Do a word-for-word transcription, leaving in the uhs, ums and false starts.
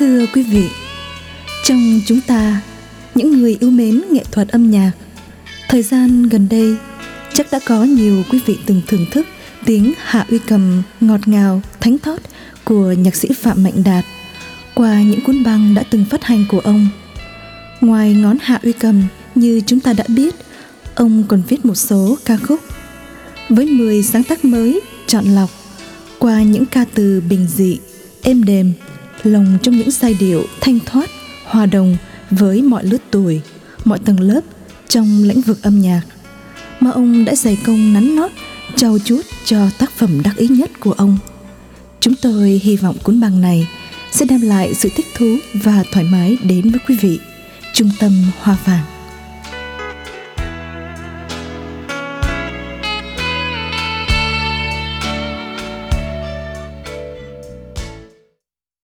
Thưa quý vị, trong chúng ta, những người yêu mến nghệ thuật âm nhạc, thời gian gần đây chắc đã có nhiều quý vị từng thưởng thức tiếng hạ uy cầm ngọt ngào, thánh thót của nhạc sĩ Phạm Mạnh Đạt qua những cuốn băng đã từng phát hành của ông. Ngoài ngón hạ uy cầm như chúng ta đã biết, ông còn viết một số ca khúc. Với mười sáng tác mới, chọn lọc, qua những ca từ bình dị, êm đềm, lồng trong những giai điệu thanh thoát, hòa đồng với mọi lứa tuổi, mọi tầng lớp trong lĩnh vực âm nhạc, mà ông đã dày công nắn nót, trau chuốt cho tác phẩm đắc ý nhất của ông. Chúng tôi hy vọng cuốn băng này sẽ đem lại sự thích thú và thoải mái đến với quý vị. Trung tâm Hoa Vàng.